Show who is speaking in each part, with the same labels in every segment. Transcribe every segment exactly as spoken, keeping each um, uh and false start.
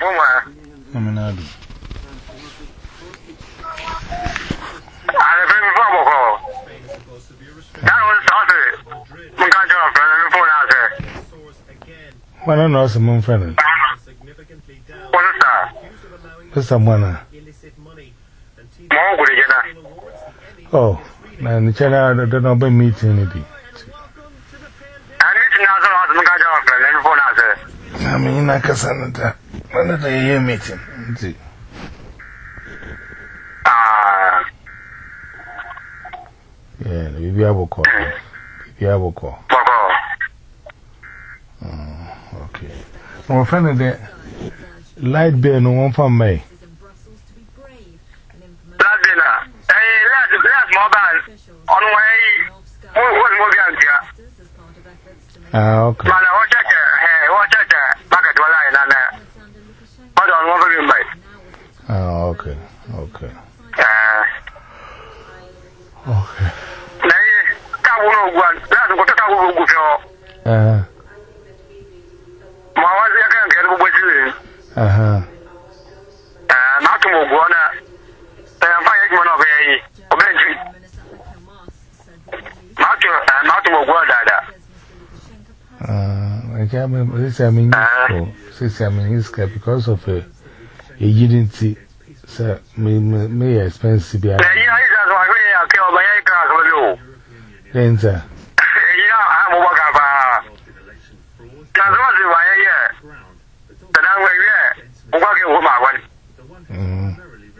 Speaker 1: I mean, I do.
Speaker 2: I'm very probable. That was also my country friend before now.
Speaker 1: Why not some mon friend?
Speaker 2: What is that?
Speaker 1: What's someone? Oh, and the channel don't know by meeting it. I mean, I can send it. When did they hear meeting?
Speaker 2: Ah,
Speaker 1: yeah, we have a call. We have a call. Oh, okay. My friend of the light bear no one from me.
Speaker 2: that's dinner. Hey, let's let's mobile on way. What what more can you?
Speaker 1: Ah, okay.
Speaker 2: Man, I watch it. Hey, watch it. Back at the line and uh. I don't want to be made.
Speaker 1: Ah, okay. Okay.
Speaker 2: Uh,
Speaker 1: Okay.
Speaker 2: Nay, Kawu one. That's what Kawu go for.
Speaker 1: Uh
Speaker 2: My wife can get with you.
Speaker 1: huh. Uh huh.
Speaker 2: Uh, not to move one. I'm finding one of a bench. Not to, uh, not to move one that.
Speaker 1: Uh, I can't this I mean, this I mean, it's because of a you didn't see, sir, me, me expensive.
Speaker 2: Yeah, yeah, that's why I kill my acres with you.
Speaker 1: Then, sir,
Speaker 2: Yeah, I'm a worker. That's what you want, yeah. But I'm way, yeah. Working with my one.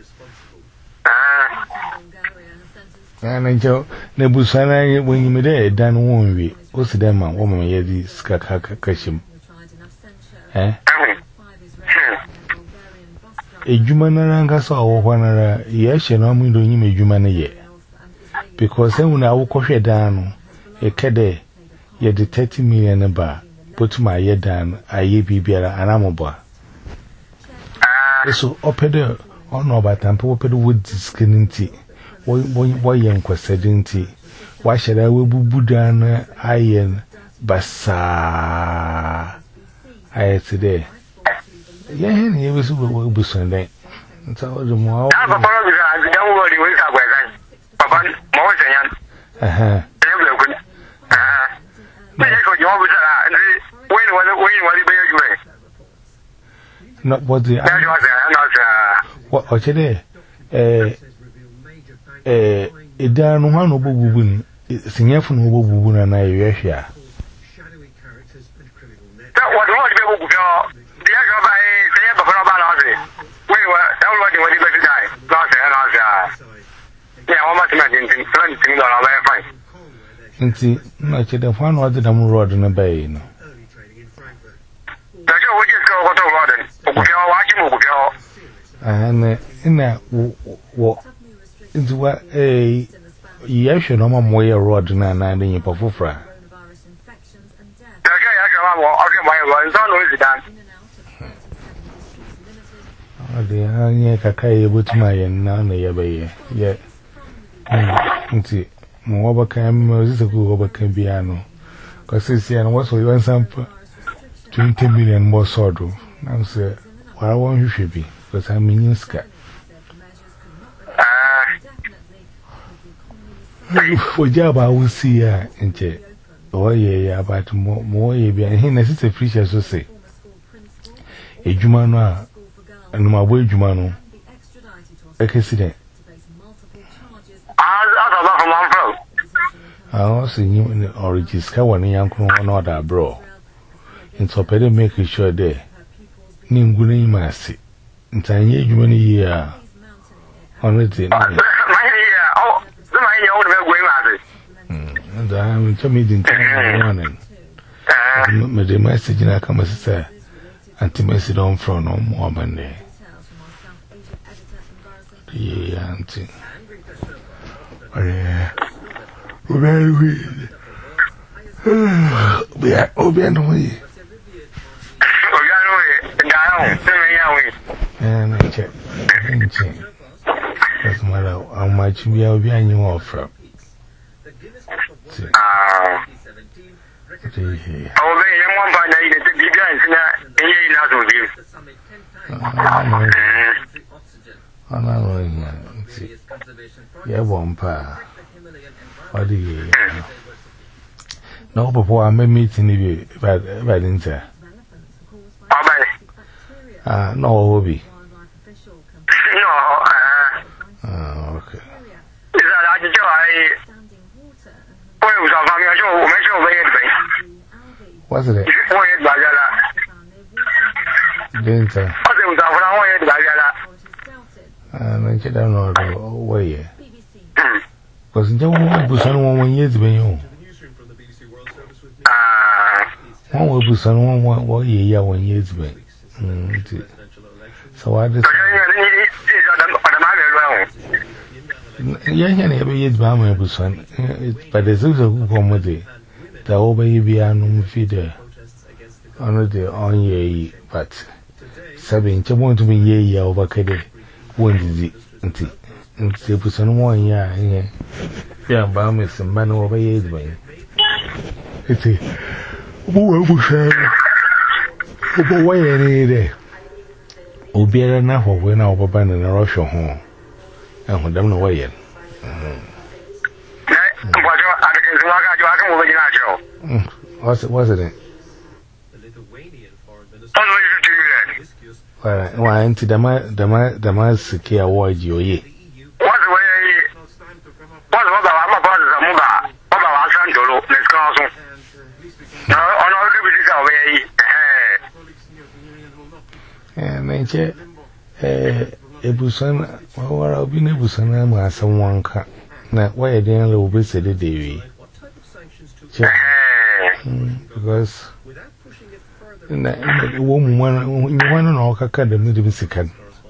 Speaker 2: Uh,
Speaker 1: and then Joe, Nebusana, when you made it, done one week. What's the man, woman, yeah, this kakakashim? Eh? A Jumanaranga saw one, yes, and I'm doing him a Jumana yet. Because then when I will coffee down, a cade, yet the thirty million a bar, put my head down, I ye be better, and I'm a bar. So, open the honor about and put the wood skinning tea. Why young questioning tea? Why should I will Buddha iron bassa? I today. Yeah, he was will be Sunday. So the more.
Speaker 2: I'm a part of the young world with our way. Papa, more than young.
Speaker 1: Uh huh.
Speaker 2: Uh, but you always are. When was when was the baby?
Speaker 1: Not what the.
Speaker 2: That was not.
Speaker 1: What, what today? Eh, eh, it done one of Bubun, senior from Bubun and I, yes, yeah.
Speaker 2: That was what people go. The other by saying before about it. We were everybody was going to die. Last year, last year. Yeah, almost imagine twenty dollars very fine.
Speaker 1: And see, much the one was the damn road in a bay. No,
Speaker 2: that's what we just go to Rodden. Watching Mugel.
Speaker 1: and in that, what into what a yes, no more a road and nine in Pafufra. Oh, dear, I can't put my and none of your bay. Yet, see, more can this a good over can be ano. Because it's here and what's for you and some twenty million more sordo. I'm say, what I want you should be, because I'm in your sky. For job, I will see her in chair. Oh, yeah, about more, more, yeah, and he necessary preacher so say. A Jumano, and my way Jumano, accident. I also knew in the origins, Kawan, young one or that bro. In Topede, making sure there. Ninguni Massy. In Tanya, you many year. Honestly,
Speaker 2: oh, the money old way,
Speaker 1: and I am intermediate in the morning. But the message in a come say, Auntie Messi don't from no more Monday. Yeah, Auntie. Very weird. We are open away. And I check. That's matter how much we are behind you offer.
Speaker 2: Ah. Oh, they one by night, the guys in a year.
Speaker 1: Ana no nya nti ye bompa odi no popo a me meeting bi ba ba dinta
Speaker 2: abai
Speaker 1: ah no obi
Speaker 2: no
Speaker 1: ah okay
Speaker 2: is that I just I boy was on me jo me jo we be
Speaker 1: what's it
Speaker 2: boy it ba jala
Speaker 1: dinta
Speaker 2: o se usa fra boy it ba jala
Speaker 1: ah no chida no do way because nje wo busan won won yezi ben yo
Speaker 2: ah
Speaker 1: won wo busan won won wo ye ya won yezi ben mm so what is yeah yeah yeah be yezi ba mo busan but there's also who come with it that over you be anu feed on the on ye but seven che mo to be ye ya over kede won dizi nti nti busan won ya yeah yeah ba me simba no over yezi ben iti wo busan obo wa ye ni de obiara na hwe na obaba na rohwe ho ehun dem no wa ye mhm
Speaker 2: Mwajo adakenzi waka jo aka mo bejina jo.
Speaker 1: Mm. What's it what's it?
Speaker 2: Ono you do that.
Speaker 1: Well, why anti dama dama dama siki award yo ye.
Speaker 2: What's the way what's what ba ma ba za mu ba ba ba wa san dolo let's go so. No ono ke bi ka we eh
Speaker 1: Eh menche eh ebusan wawara obi na ebusan ma asam wanka na why den le obi se de dewi. Because na wo mu wan na okaka da mu de bisikan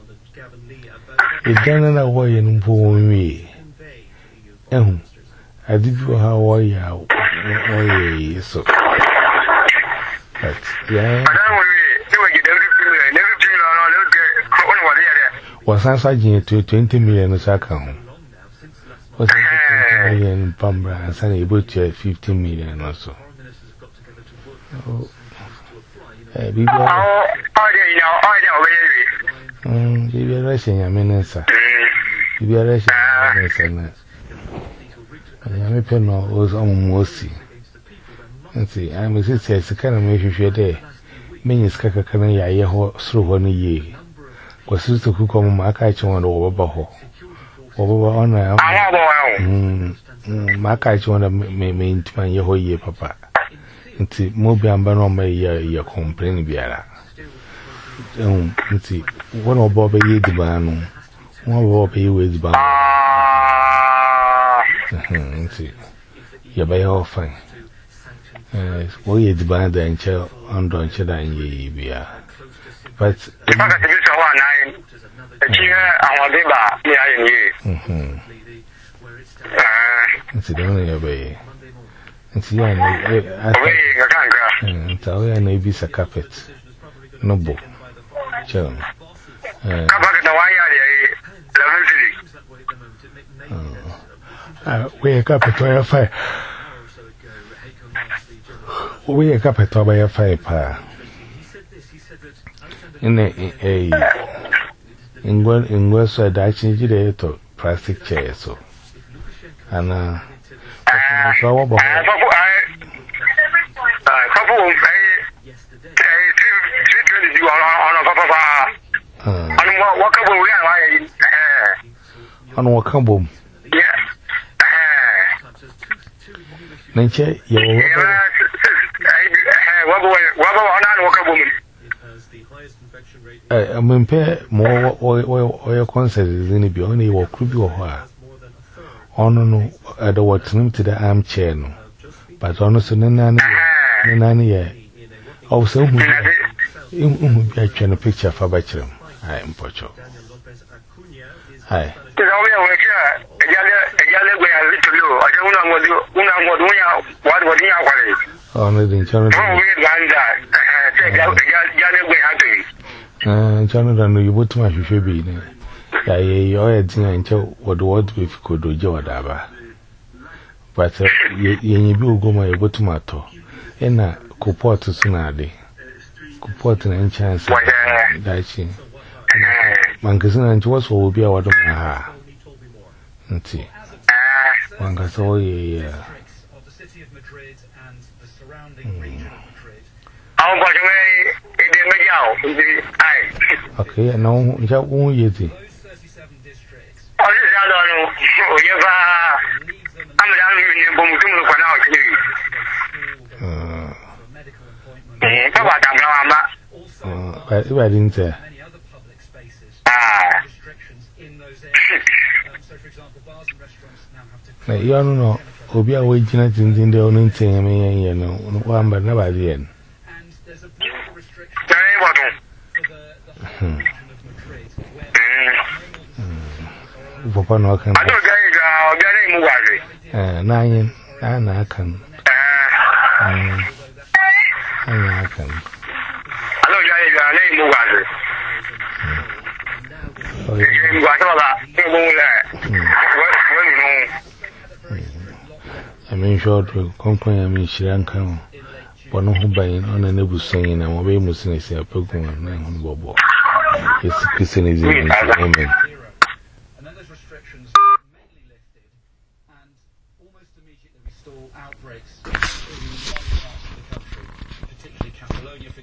Speaker 1: idan na wo ye npo wonwi ehun adibi ha wo ya wo ye so but yeah
Speaker 2: adan wo ye ti wo gidan fifty million ne fifty million no le ke ono wa de ya
Speaker 1: wasan sa jin twenty million sa ka ho wasan twenty million pambra san e bo fifty million or so oh eh bibi
Speaker 2: oh oh de ina oh de o ye
Speaker 1: mm bibi ra shenya menesa bibi ra shenya menesa na ya me pe no o omumu osi nti a me se se sika na me hwehwe de menyi sika kaka na ya ye ho soro ho no ye kwasu to ku ko mu aka chi won wo baba ho wo baba ona
Speaker 2: ama bo wa
Speaker 1: mm ma aka chi won me me ntiman ye ho ye papa nti mo bi amba no ma ye ye complain biara um nti won obo be ye diba no won obo be ye we diba nti ye ba yo fine eh wo ye diba da nche ondo nche da ye bia but
Speaker 2: ipaka ti so wa nine e chi awon de ba ni aye ni
Speaker 1: mhm
Speaker 2: eh
Speaker 1: nti don ye ba ye nti ya na
Speaker 2: we ga kan ga
Speaker 1: nti o ya na bi sa carpet no bo chelo eh
Speaker 2: ka ba da wa ya ye eleven city
Speaker 1: ah we carpet o ya fa we carpet o ba ya fa pa ine eh ingwa ingwa so da chi jide to plastic chair so ana so wa ba
Speaker 2: ah so ah ah so fu eh eh three twenty di wa ona papa pa
Speaker 1: ah
Speaker 2: anu wa ka bo ya wa ye eh
Speaker 1: anu wa kan bom
Speaker 2: yeah eh
Speaker 1: nanche ye wo
Speaker 2: eh wa bo wa bo ona anu wa ka bo mi
Speaker 1: eh amempe mo o o o concert zini bi oni wo kru bi wo ho a ono no e do watnum to the armchair no but ono so nana ne nana ye o so hu hu bi atwa no picture fa ba kirem ai mpocho ai
Speaker 2: ti da o ya we ka ejale ejale gbe ya litolo aje una ngodu una ngodu ya wa wa ni akwale
Speaker 1: ono din chano
Speaker 2: o we ganda eh te ejale gbe ha to
Speaker 1: eh chano da no yibotuma hwehwe bi ne ya ye yo ya tin anche wodo wodo be fikodo je wada ba but ye ye bi ogoma ye botuma to ena ko pot so na ade Port and chance. Dachi.
Speaker 2: Eh.
Speaker 1: Mankasin and was will be our doma. Nti. Mankaso ye.
Speaker 2: Àwọn bọ̀ ṣe èdè méjì àwọn ìdí àì.
Speaker 1: Okay, and now we have one yeti.
Speaker 2: Ọdún sí àlọ́ ọ̀nà òye bá àmìlà ń rìn ní bọ̀mù tó mú pẹ̀lú àwọn ìṣẹ́lẹ̀ yìí. Tọ́pọ̀ àtàgbà wa má.
Speaker 1: If I didn't say. You don't know, Obi are waiting at the only thing I mean, you know, one but never the end. Papa no can.
Speaker 2: I don't get it. I'll get it. Move away.
Speaker 1: Nine, and I can. And I can.
Speaker 2: I don't get it. I'll let you move away. Oh, you got all that. You go there. When you know. I mean, short to company. I mean, she don't come. But no, who buying on a nebu saying, and obey Muslim say a program and nine on Bobo. It's Christianism. Amen.
Speaker 3: Outbreaks in one part of the country, particularly Catalonia.